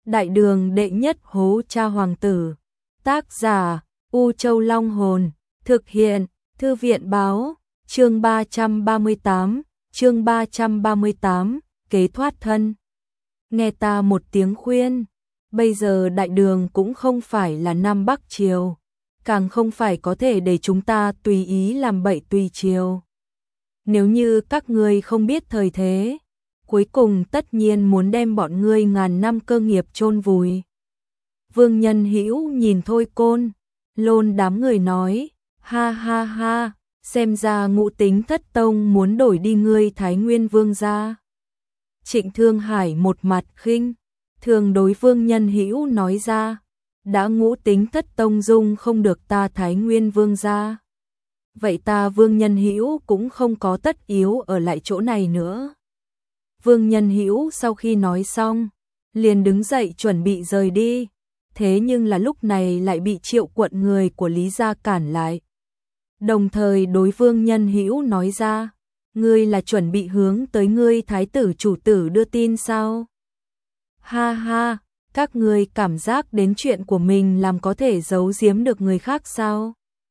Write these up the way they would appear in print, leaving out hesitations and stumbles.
Đại đường đệ nhất hố cha hoàng tử. Tác giả U Châu Long Hồn. Thực hiện Thư viện Báo. Chương 338, kế thoát thân. Nghe ta một tiếng khuyên, bây giờ đại đường cũng không phải là Nam Bắc Triều, càng không phải có thể để chúng ta tùy ý làm bậy tùy triều. Nếu như các ngươi không biết thời thế, cuối cùng tất nhiên muốn đem bọn ngươi ngàn năm cơ nghiệp chôn vùi. Vương Nhân Hữu nhìn Thôi Côn Lôn đám người nói, ha ha ha, xem ra Ngũ Tính Thất Tông muốn đổi đi ngươi Thái Nguyên Vương gia. Trịnh Thương Hải một mặt khinh thường đối Vương Nhân Hữu nói ra, đã Ngũ Tính Thất Tông dung không được ta Thái Nguyên Vương gia, vậy ta Vương Nhân Hữu cũng không có tất yếu ở lại chỗ này nữa. Vương Nhân Hữu sau khi nói xong, liền đứng dậy chuẩn bị rời đi, thế nhưng là lúc này lại bị Triệu quận người của Lý gia cản lại. Đồng thời đối Vương Nhân Hữu nói ra, ngươi là chuẩn bị hướng tới ngươi thái tử chủ tử đưa tin sao? Ha ha, các ngươi cảm giác đến chuyện của mình làm có thể giấu giếm được người khác sao?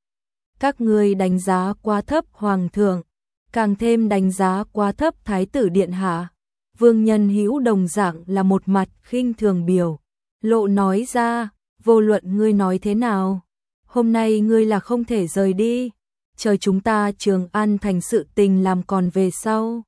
Các ngươi đánh giá quá thấp hoàng thượng, càng thêm đánh giá quá thấp thái tử điện hạ. Vương Nhân Hữu đồng dạng là một mặt khinh thường biểu lộ nói ra, vô luận ngươi nói thế nào, hôm nay ngươi là không thể rời đi, chờ chúng ta Trường An thành sự tình làm còn về sau,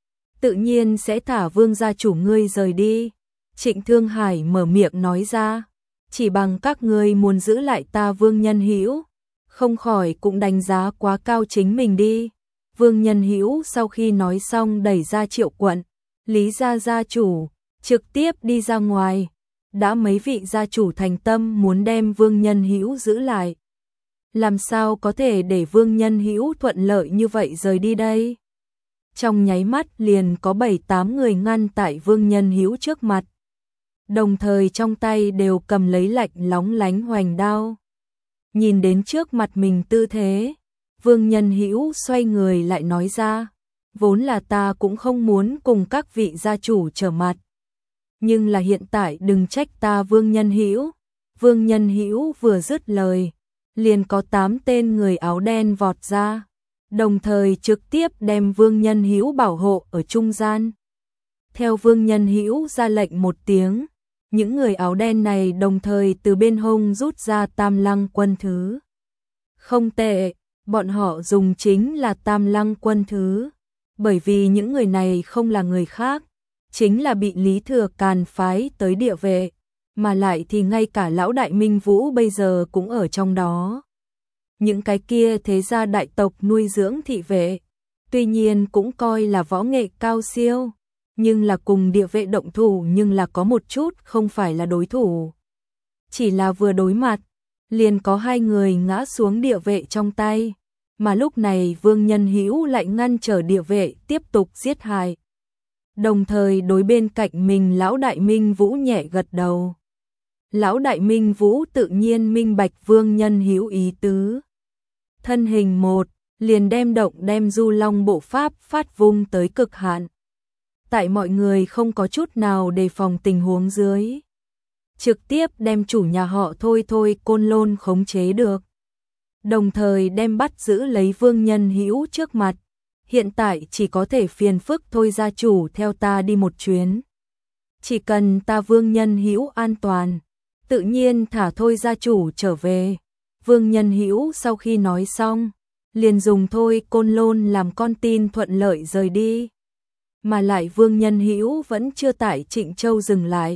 tự nhiên sẽ thả Vương gia chủ ngươi rời đi. Trịnh Thương Hải mở miệng nói ra, chỉ bằng các ngươi muốn giữ lại ta Vương Nhân Hữu, không khỏi cũng đánh giá quá cao chính mình đi. Vương Nhân Hữu sau khi nói xong đẩy ra Triệu quận Lý gia gia chủ, trực tiếp đi ra ngoài. Đã mấy vị gia chủ thành tâm muốn đem Vương Nhân Hữu giữ lại, làm sao có thể để Vương Nhân Hữu thuận lợi như vậy rời đi đây? Trong nháy mắt liền có 7-8 người ngăn tại Vương Nhân Hữu trước mặt, đồng thời trong tay đều cầm lấy lạnh lóng lánh hoành đao. Nhìn đến trước mặt mình tư thế, Vương Nhân Hữu xoay người lại nói ra, vốn là ta cũng không muốn cùng các vị gia chủ trở mặt, nhưng là hiện tại đừng trách ta Vương Nhân Hữu. Vương Nhân Hữu vừa dứt lời, liền có 8 tên người áo đen vọt ra, đồng thời trực tiếp đem Vương Nhân Hữu bảo hộ ở trung gian. Theo Vương Nhân Hữu ra lệnh một tiếng, những người áo đen này đồng thời từ bên hông rút ra Tam Lăng quân thứ. Không tệ, bọn họ dùng chính là Tam Lăng quân thứ, bởi vì những người này không là người khác, chính là bị Lý Thừa Càn phái tới địa vệ, mà lại thì ngay cả lão đại Minh Vũ bây giờ cũng ở trong đó. Những cái kia thế gia đại tộc nuôi dưỡng thị vệ, tuy nhiên cũng coi là võ nghệ cao siêu, nhưng là cùng địa vệ động thủ nhưng là có một chút không phải là đối thủ. Chỉ là vừa đối mặt, liền có 2 người ngã xuống địa vệ trong tay, mà lúc này Vương Nhân Hữu lại ngăn trở địa vệ tiếp tục giết hại. Đồng thời đối bên cạnh mình lão đại Minh Vũ nhẹ gật đầu. Lão đại Minh Vũ tự nhiên minh bạch Vương Nhân Hữu ý tứ. Thân hình một, liền đem Du Long bộ pháp phát vung tới cực hạn. Tại mọi người không có chút nào đề phòng tình huống dưới, trực tiếp đem chủ nhà họ Thôi Côn Lôn khống chế được. Đồng thời đem bắt giữ lấy Vương Nhân Hữu trước mặt. Hiện tại chỉ có thể phiền phức Thôi gia chủ theo ta đi một chuyến. Chỉ cần ta Vương Nhân Hữu an toàn, tự nhiên thả Thôi gia chủ trở về. Vương Nhân Hữu sau khi nói xong, liền dùng Thôi Côn Lôn làm con tin thuận lợi rời đi. Mà lại Vương Nhân Hữu vẫn chưa tại Trịnh Châu dừng lại,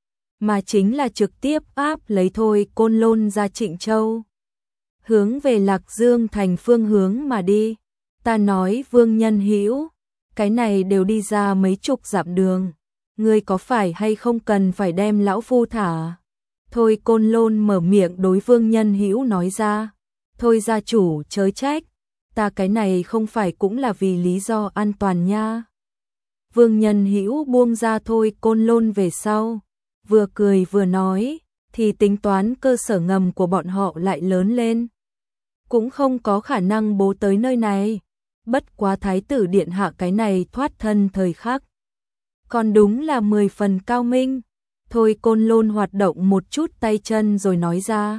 mà chính là trực tiếp áp lấy Thôi Côn Lôn ra Trịnh Châu, hướng về Lạc Dương thành phương hướng mà đi. Ta nói Vương Nhân Hữu, cái này đều đi ra mấy chục dặm đường, ngươi có phải hay không cần phải đem lão phu thả? Thôi Côn Lôn mở miệng đối Vương Nhân Hữu nói ra, thôi gia chủ chớ trách, ta cái này không phải cũng là vì lý do an toàn nha. Vương Nhân Hữu buông ra Thôi Côn Lôn về sau, vừa cười vừa nói, thì tính toán cơ sở ngầm của bọn họ lại lớn lên, cũng không có khả năng bố tới nơi này. Bất quá thái tử điện hạ cái này thoát thân thời khắc, còn đúng là 10 phần cao minh. Thôi Côn Lôn hoạt động một chút tay chân rồi nói ra.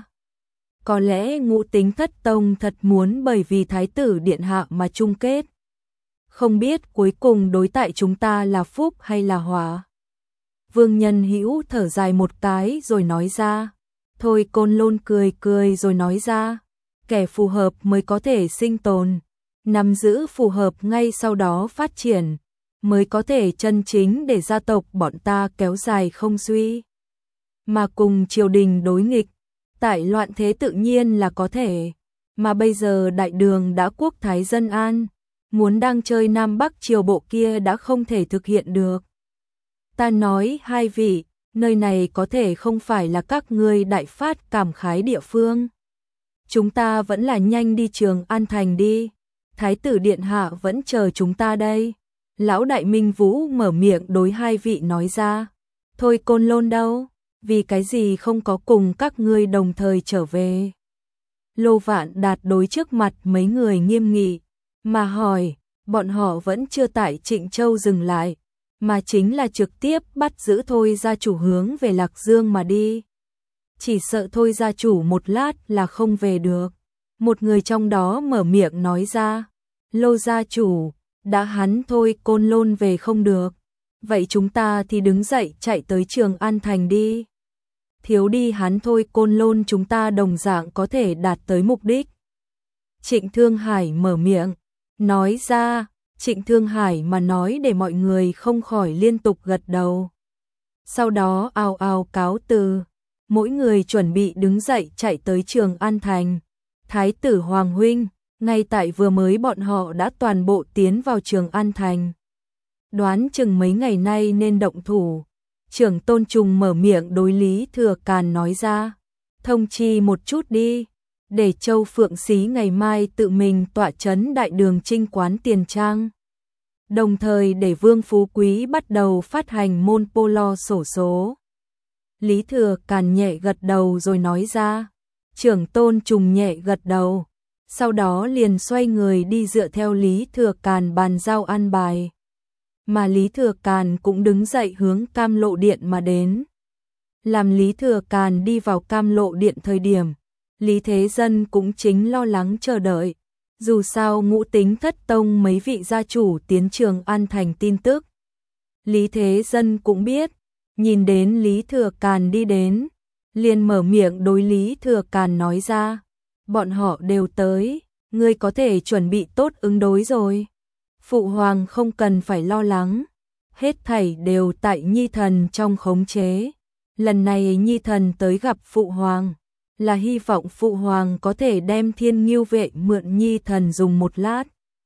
Có lẽ Ngũ Tính Thất Tông thật muốn bởi vì Thái tử Điện Hạ mà chung kết. Không biết cuối cùng đối tại chúng ta là phúc hay là họa. Vương Nhân Hữu thở dài một cái rồi nói ra. Thôi Côn Lôn cười cười rồi nói ra. Kẻ phù hợp mới có thể sinh tồn. Nắm giữ phù hợp ngay sau đó phát triển. Mới có thể chân chính để gia tộc bọn ta kéo dài không suy. Mà cùng triều đình đối nghịch. Tại loạn thế tự nhiên là có thể. Mà bây giờ đại đường đã quốc thái dân an. Muốn đang chơi Nam Bắc triều bộ kia đã không thể thực hiện được. Ta nói hai vị, nơi này có thể không phải là các ngươi đại phát cảm khái địa phương. Chúng ta vẫn là nhanh đi Trường An Thành đi. Thái tử Điện Hạ vẫn chờ chúng ta đây. Lão Đại Minh Vũ mở miệng đối hai vị nói ra. Thôi Côn Lôn đâu? Vì cái gì không có cùng các ngươi đồng thời trở về? Lô Vạn Đạt đối trước mặt mấy người nghiêm nghị, mà hỏi, bọn họ vẫn chưa tại Trịnh Châu dừng lại, mà chính là trực tiếp bắt giữ Thôi gia chủ hướng về Lạc Dương mà đi. Chỉ sợ Thôi gia chủ một lát là không về được. Một người trong đó mở miệng nói ra, Lô gia chủ, đã hắn Thôi Côn Lôn về không được. Vậy chúng ta thì đứng dậy chạy tới Trường An Thành đi. Thiếu đi hắn Thôi Côn Lôn chúng ta đồng dạng có thể đạt tới mục đích. Trịnh Thương Hải mở miệng, nói ra. Trịnh Thương Hải mà nói để mọi người không khỏi liên tục gật đầu. Sau đó ào ào cáo từ, mỗi người chuẩn bị đứng dậy chạy tới Trường An Thành. Thái tử Hoàng huynh, ngay tại vừa mới bọn họ đã toàn bộ tiến vào Trường An Thành. Đoán chừng mấy ngày nay nên động thủ. Trưởng Tôn Trùng mở miệng đối Lý Thừa Càn nói ra. Thông chi một chút đi, để Châu Phượng Xí ngày mai tự mình tọa chấn đại đường Trinh Quán Tiền Trang. Đồng thời để Vương Phú Quý bắt đầu phát hành môn polo xổ số. Lý Thừa Càn nhẹ gật đầu rồi nói ra. Trưởng Tôn Trùng nhẹ gật đầu. Sau đó liền xoay người đi dựa theo Lý Thừa Càn bàn giao an bài. Mà Lý Thừa Càn cũng đứng dậy hướng Cam Lộ Điện mà đến. Làm Lý Thừa Càn đi vào Cam Lộ Điện thời điểm, Lý Thế Dân cũng chính lo lắng chờ đợi. Dù sao Ngũ Tính Thất Tông mấy vị gia chủ tiến Trường An Thành tin tức. Lý Thế Dân cũng biết, nhìn đến Lý Thừa Càn đi đến, liền mở miệng đối Lý Thừa Càn nói ra. Bọn họ đều tới, ngươi có thể chuẩn bị tốt ứng đối rồi. Phụ hoàng không cần phải lo lắng, hết thảy đều tại Nhi thần trong khống chế. Lần này Nhi thần tới gặp phụ hoàng, là hy vọng phụ hoàng có thể đem Thiên Ngưu Vệ mượn Nhi thần dùng một lát.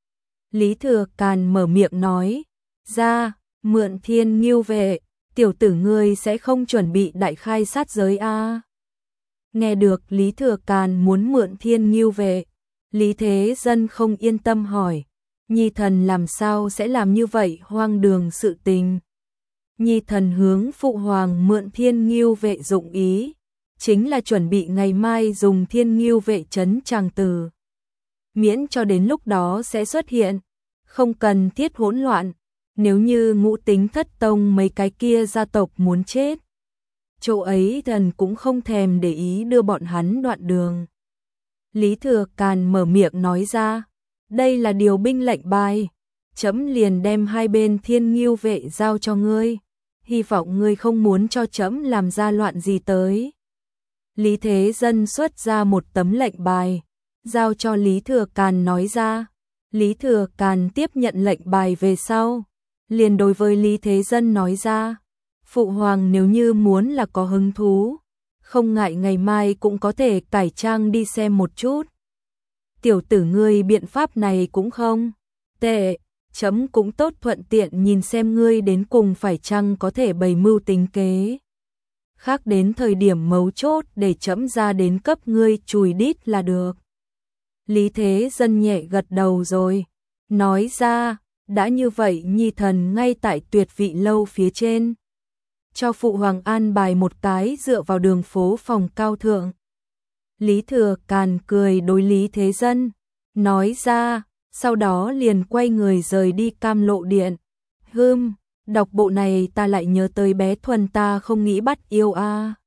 Lý Thừa Càn mở miệng nói, ra, mượn Thiên Ngưu Vệ, tiểu tử ngươi sẽ không chuẩn bị đại khai sát giới a? Nghe được Lý Thừa Càn muốn mượn Thiên Ngưu Vệ, Lý Thế Dân không yên tâm hỏi. Nhi thần làm sao sẽ làm như vậy hoang đường sự tình. Nhi thần hướng phụ hoàng mượn Thiên Ngưu Vệ dụng ý, chính là chuẩn bị ngày mai dùng Thiên Ngưu Vệ trấn Tràng Tử. Miễn cho đến lúc đó sẽ xuất hiện, không cần thiết hỗn loạn, nếu như Ngũ Tính Thất Tông mấy cái kia gia tộc muốn chết. Chỗ ấy thần cũng không thèm để ý đưa bọn hắn đoạn đường. Lý Thừa Càn mở miệng nói ra. Đây là điều binh lệnh bài, trẫm liền đem hai bên Thiên Ngưu Vệ giao cho ngươi, hy vọng ngươi không muốn cho trẫm làm ra loạn gì tới. Lý Thế Dân xuất ra một tấm lệnh bài, giao cho Lý Thừa Càn nói ra. Lý Thừa Càn tiếp nhận lệnh bài về sau, liền đối với Lý Thế Dân nói ra. Phụ hoàng nếu như muốn là có hứng thú, không ngại ngày mai cũng có thể cải trang đi xem một chút. Tiểu tử ngươi biện pháp này cũng không tệ, chấm cũng tốt thuận tiện nhìn xem ngươi đến cùng phải chăng có thể bày mưu tính kế. Khác đến thời điểm mấu chốt để chấm ra đến cấp ngươi chùi đít là được. Lý Thế Dân nhẹ gật đầu rồi, nói ra, đã như vậy Nhi thần ngay tại Tuyệt Vị lâu phía trên. Cho phụ hoàng an bài một cái dựa vào đường phố phòng cao thượng. Lý Thừa Càn cười đối Lý Thế Dân, nói ra, sau đó liền quay người rời đi Cam Lộ Điện. Đọc bộ này ta lại nhớ tới bé Thuần, ta không nghĩ bắt yêu a.